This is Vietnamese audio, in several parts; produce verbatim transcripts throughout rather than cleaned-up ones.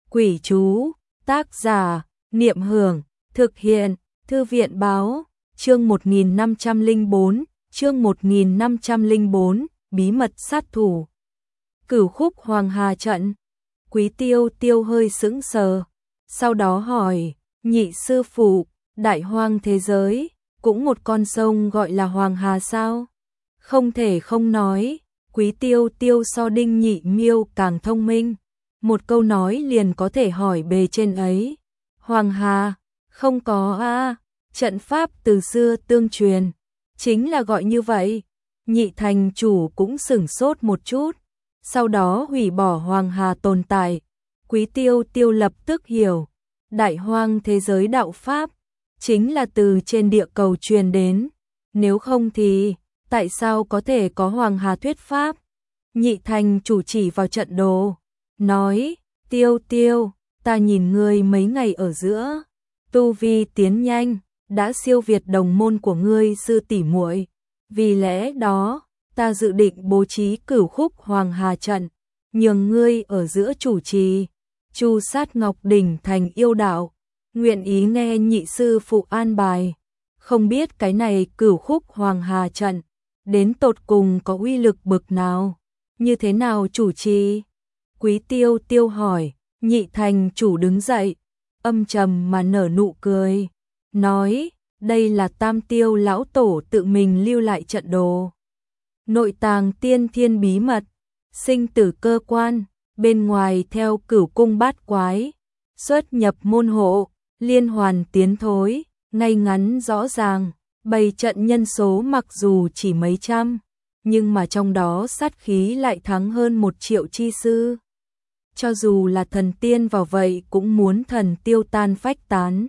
Quỷ chú, tác giả, Niệm Hưởng, thực hiện, Thư viện báo, chương một nghìn năm trăm lẻ bốn, chương một nghìn năm trăm lẻ bốn, bí mật sát thủ. Cửu khúc Hoàng Hà trận. Quý Tiêu Tiêu hơi sững sờ, sau đó hỏi, nhị sư phụ, đại hoang thế giới, cũng một con sông gọi là Hoàng Hà sao? Không thể không nói, Quý Tiêu Tiêu so Đinh Nhị Miêu càng thông minh, một câu nói liền có thể hỏi bề trên ấy. Hoàng Hà, không có a, trận pháp từ xưa tương truyền, chính là gọi như vậy. Nhị thành chủ cũng sửng sốt một chút, sau đó hủy bỏ Hoàng Hà tồn tại. Quý Tiêu Tiêu lập tức hiểu, đại hoang thế giới đạo pháp chính là từ trên địa cầu truyền đến, nếu không thì tại sao có thể có Hoàng Hà thuyết pháp? Nhị thành chủ chỉ vào trận đồ, nói, Tiêu Tiêu, ta nhìn ngươi mấy ngày ở giữa, tu vi tiến nhanh, đã siêu việt đồng môn của ngươi sư tỷ muội, vì lẽ đó, ta dự định bố trí cửu khúc Hoàng Hà trận, nhường ngươi ở giữa chủ trì, chu sát Ngọc Đỉnh thành yêu đạo, nguyện ý nghe nhị sư phụ an bài. Không biết cái này cửu khúc Hoàng Hà trận, đến tột cùng có uy lực bực nào, như thế nào chủ trì? Quý Tiêu Tiêu hỏi, nhị thành chủ đứng dậy, âm trầm mà nở nụ cười, nói, đây là Tam Tiêu lão tổ tự mình lưu lại trận đồ. Nội tàng tiên thiên bí mật, sinh tử cơ quan, bên ngoài theo cửu cung bát quái, xuất nhập môn hộ, liên hoàn tiến thối, ngay ngắn rõ ràng, bày trận nhân số mặc dù chỉ mấy trăm, nhưng mà trong đó sát khí lại thắng hơn một triệu chi sư. Cho dù là thần tiên vào vậy cũng muốn thần tiêu tan phách tán.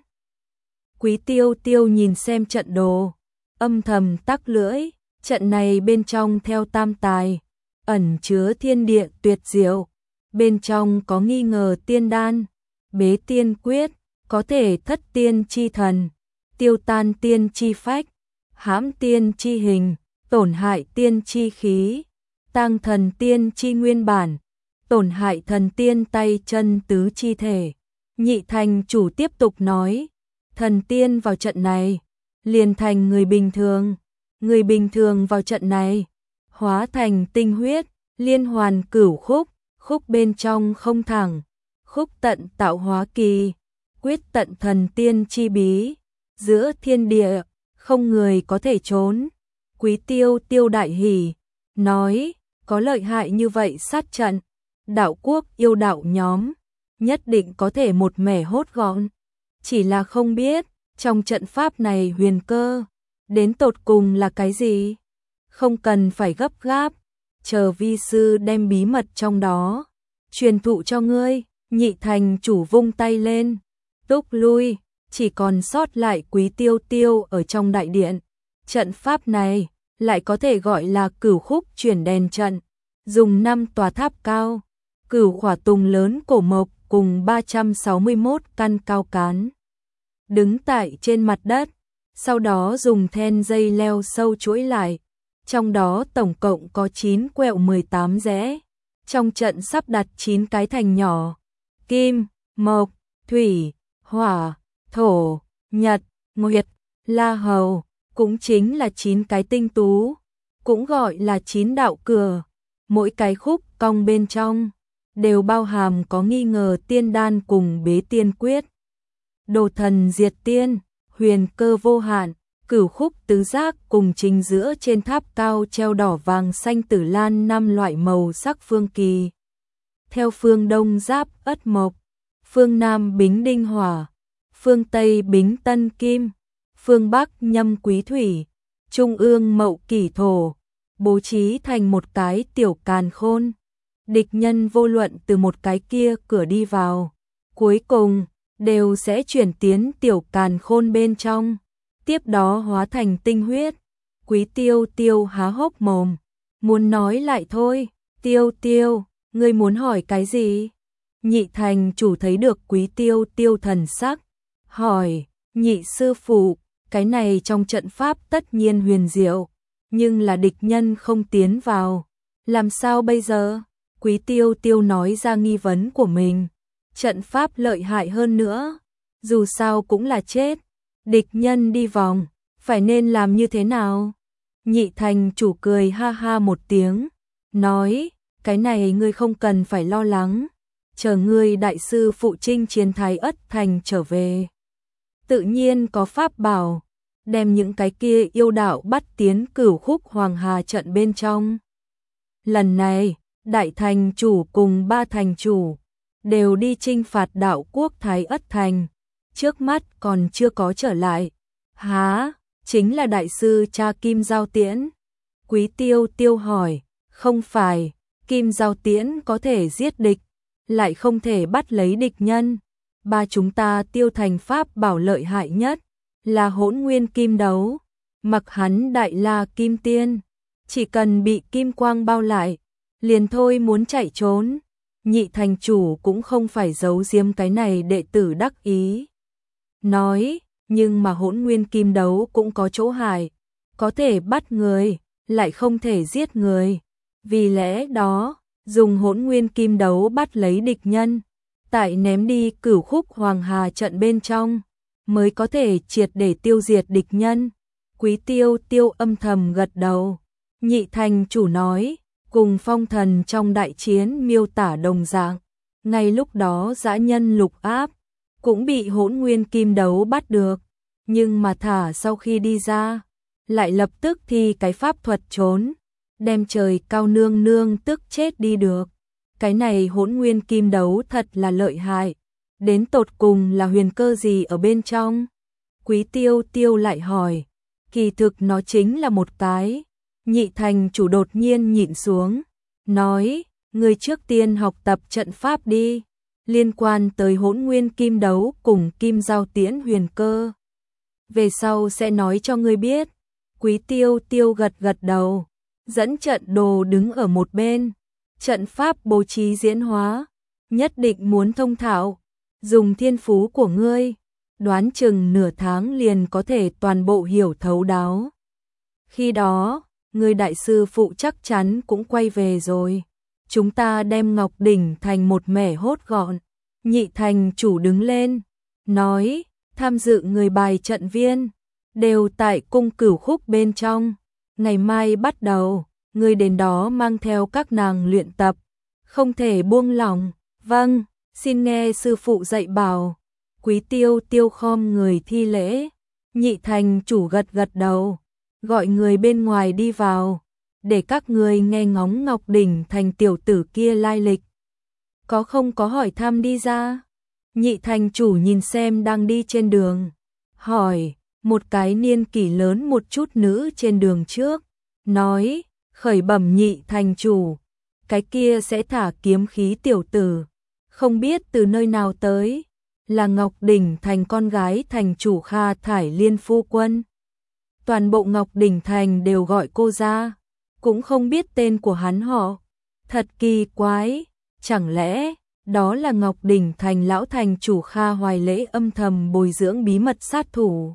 Quý Tiêu Tiêu nhìn xem trận đồ, âm thầm tắc lưỡi, trận này bên trong theo tam tài, ẩn chứa thiên địa tuyệt diệu, bên trong có nghi ngờ tiên đan, bế tiên quyết, có thể thất tiên chi thần, tiêu tan tiên chi phách, hãm tiên chi hình, tổn hại tiên chi khí, tăng thần tiên chi nguyên bản, tổn hại thần tiên tay chân tứ chi thể. Nhị thành chủ tiếp tục nói, thần tiên vào trận này, liền thành người bình thường, người bình thường vào trận này, hóa thành tinh huyết, liên hoàn cửu khúc, khúc bên trong không thẳng, khúc tận tạo hóa kỳ, quyết tận thần tiên chi bí, giữa thiên địa, không người có thể trốn. Quý Tiêu Tiêu đại hỉ, nói, có lợi hại như vậy sát trận, đạo quốc yêu đạo nhóm, nhất định có thể một mẻ hốt gọn. Chỉ là không biết, trong trận pháp này huyền cơ, đến tột cùng là cái gì? Không cần phải gấp gáp, chờ vi sư đem bí mật trong đó, truyền thụ cho ngươi. Nhị thành chủ vung tay lên, túc lui, chỉ còn sót lại Quý Tiêu Tiêu ở trong đại điện. Trận pháp này lại có thể gọi là cửu khúc chuyển đèn trận, dùng năm tòa tháp cao, cửu khỏa tùng lớn cổ mộc cùng ba trăm sáu mươi mốt căn cao cán, đứng tại trên mặt đất, sau đó dùng then dây leo sâu chuỗi lại, trong đó tổng cộng có chín quẹo mười tám rẽ, trong trận sắp đặt chín cái thành nhỏ, kim, mộc, thủy, hỏa, thổ, nhật, nguyệt, la hầu, cũng chính là chín cái tinh tú, cũng gọi là chín đạo cửa, mỗi cái khúc cong bên trong đều bao hàm có nghi ngờ tiên đan cùng bế tiên quyết. Đồ thần diệt tiên, huyền cơ vô hạn, cửu khúc tứ giác cùng chính giữa trên tháp cao treo đỏ vàng xanh tử lan năm loại màu sắc phương kỳ. Theo phương đông giáp ất mộc, phương nam bính đinh hỏa, phương tây bính tân kim, phương bắc nhâm quý thủy, trung ương mậu kỷ thổ, bố trí thành một cái tiểu càn khôn. Địch nhân vô luận từ một cái kia cửa đi vào, cuối cùng đều sẽ chuyển tiến tiểu càn khôn bên trong, tiếp đó hóa thành tinh huyết. Quý Tiêu Tiêu há hốc mồm, muốn nói lại thôi. Tiêu Tiêu, ngươi muốn hỏi cái gì? Nhị thành chủ thấy được Quý Tiêu Tiêu thần sắc, hỏi, nhị sư phụ, cái này trong trận pháp tất nhiên huyền diệu, nhưng là địch nhân không tiến vào, làm sao bây giờ? Quý Tiêu Tiêu nói ra nghi vấn của mình, trận pháp lợi hại hơn nữa, dù sao cũng là chết, địch nhân đi vòng, phải nên làm như thế nào? Nhị thành chủ cười ha ha một tiếng, nói, cái này ngươi không cần phải lo lắng, chờ ngươi đại sư phụ chinh chiến Thái Ất Thành trở về. Tự nhiên có pháp bảo, đem những cái kia yêu đạo bắt tiến Cửu Khúc Hoàng Hà trận bên trong. Lần này, đại thành chủ cùng ba thành chủ đều đi chinh phạt đạo quốc Thái Ất Thành, trước mắt còn chưa có trở lại. Há, chính là đại sư cha Kim Giao Tiễn. Quý Tiêu Tiêu hỏi, không phải, Kim Giao Tiễn có thể giết địch, lại không thể bắt lấy địch nhân. Ba chúng ta Tiêu thành pháp bảo lợi hại nhất là Hỗn Nguyên Kim Đấu, mặc hắn đại la kim tiên, chỉ cần bị kim quang bao lại, liền thôi muốn chạy trốn. Nhị thành chủ cũng không phải giấu giếm cái này đệ tử đắc ý. Nói, nhưng mà Hỗn Nguyên Kim Đấu cũng có chỗ hại, có thể bắt người, lại không thể giết người. Vì lẽ đó, dùng Hỗn Nguyên Kim Đấu bắt lấy địch nhân, tại ném đi Cửu Khúc Hoàng Hà trận bên trong, mới có thể triệt để tiêu diệt địch nhân. Quý Tiêu Tiêu âm thầm gật đầu. Nhị thành chủ nói, cùng phong thần trong đại chiến miêu tả đồng dạng, ngay lúc đó dã nhân lục áp cũng bị Hỗn Nguyên Kim Đấu bắt được, nhưng mà thả sau khi đi ra, lại lập tức thi cái pháp thuật trốn, đem trời cao nương nương tức chết đi được. Cái này Hỗn Nguyên Kim Đấu thật là lợi hại, đến tột cùng là huyền cơ gì ở bên trong? Quý Tiêu Tiêu lại hỏi, kỳ thực nó chính là một cái. Nhị thành chủ đột nhiên nhịn xuống, nói, người trước tiên học tập trận pháp đi, liên quan tới Hỗn Nguyên Kim Đấu cùng Kim Giao Tiễn huyền cơ. Về sau sẽ nói cho ngươi biết. Quý Tiêu Tiêu gật gật đầu, dẫn trận đồ đứng ở một bên, trận pháp bố trí diễn hóa, nhất định muốn thông thạo, dùng thiên phú của ngươi, đoán chừng nửa tháng liền có thể toàn bộ hiểu thấu đáo. Khi đó, người đại sư phụ chắc chắn cũng quay về rồi. Chúng ta đem Ngọc Đỉnh thành một mẻ hốt gọn. Nhị thành chủ đứng lên, nói, tham dự người bài trận viên, đều tại cung Cửu Khúc bên trong. Ngày mai bắt đầu, người đến đó mang theo các nàng luyện tập, không thể buông lỏng. Vâng, xin nghe sư phụ dạy bảo. Quý Tiêu Tiêu khom người thi lễ. Nhị thành chủ gật gật đầu, gọi người bên ngoài đi vào, để các người nghe ngóng Ngọc Đỉnh thành tiểu tử kia lai lịch. Có không có hỏi thăm đi ra? Nhị thành chủ nhìn xem đang đi trên đường, hỏi, một cái niên kỷ lớn một chút nữ trên đường trước, nói, khởi bẩm nhị thành chủ, cái kia sẽ thả kiếm khí tiểu tử, không biết từ nơi nào tới, là Ngọc Đỉnh thành con gái thành chủ Kha Thải Liên phu quân. Toàn bộ Ngọc Đỉnh thành đều gọi cô ra, cũng không biết tên của hắn họ. Thật kỳ quái, chẳng lẽ đó là Ngọc Đỉnh thành lão thành chủ Kha Hoài Lễ âm thầm bồi dưỡng bí mật sát thủ?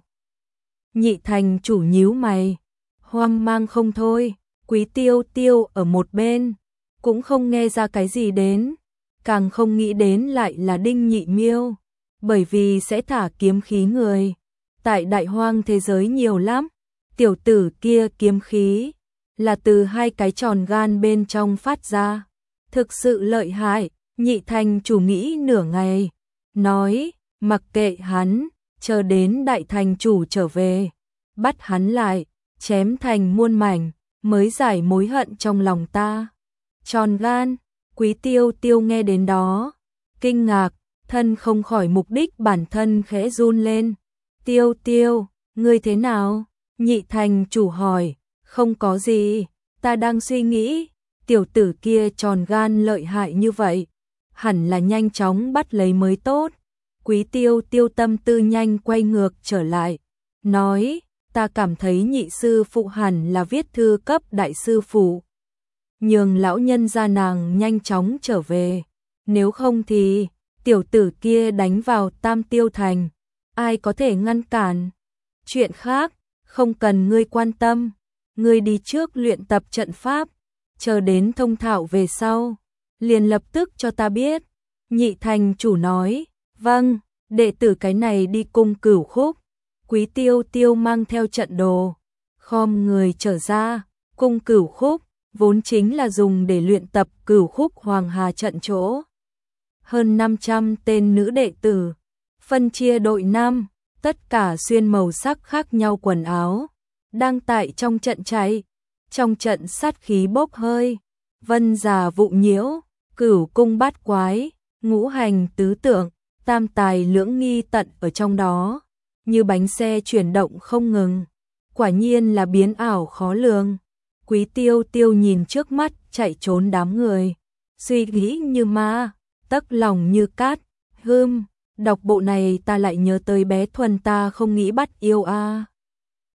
Nhị thành chủ nhíu mày, hoang mang không thôi. Quý Tiêu Tiêu ở một bên, cũng không nghe ra cái gì đến, càng không nghĩ đến lại là Đinh Nhị Miêu, bởi vì sẽ thả kiếm khí người. Tại đại hoang thế giới nhiều lắm, tiểu tử kia kiếm khí là từ hai cái tròn gan bên trong phát ra, thực sự lợi hại. Nhị thành chủ nghĩ nửa ngày, nói, mặc kệ hắn, chờ đến đại thành chủ trở về, bắt hắn lại, chém thành muôn mảnh, mới giải mối hận trong lòng ta. Tròn gan, Quý Tiêu Tiêu nghe đến đó, kinh ngạc, thân không khỏi mục đích bản thân khẽ run lên. Tiêu Tiêu, ngươi thế nào? Nhị thành chủ hỏi. Không có gì, ta đang suy nghĩ, tiểu tử kia tròn gan lợi hại như vậy, hẳn là nhanh chóng bắt lấy mới tốt. Quý Tiêu Tiêu tâm tư nhanh quay ngược trở lại, nói, ta cảm thấy nhị sư phụ hẳn là viết thư cấp đại sư phụ, nhường lão nhân gia nàng nhanh chóng trở về, nếu không thì tiểu tử kia đánh vào Tam Tiêu thành, ai có thể ngăn cản? Chuyện khác không cần ngươi quan tâm, ngươi đi trước luyện tập trận pháp, chờ đến thông thạo về sau, liền lập tức cho ta biết. Nhị thành chủ nói, vâng, đệ tử cái này đi cung Cửu Khúc. Quý Tiêu Tiêu mang theo trận đồ, khom người trở ra, cung Cửu Khúc vốn chính là dùng để luyện tập Cửu Khúc Hoàng Hà trận chỗ. Hơn năm trăm tên nữ đệ tử, phân chia đội năm, tất cả xuyên màu sắc khác nhau quần áo, đang tại trong trận chạy. Trong trận sát khí bốc hơi, vân già vụ nhiễu, cửu cung bát quái, ngũ hành tứ tượng, tam tài lưỡng nghi tận ở trong đó, như bánh xe chuyển động không ngừng. Quả nhiên là biến ảo khó lường. Quý Tiêu Tiêu nhìn trước mắt chạy trốn đám người, suy nghĩ như ma, tấc lòng như cát. Hưm, đọc bộ này ta lại nhớ tới bé Thuần ta không nghĩ bắt yêu a.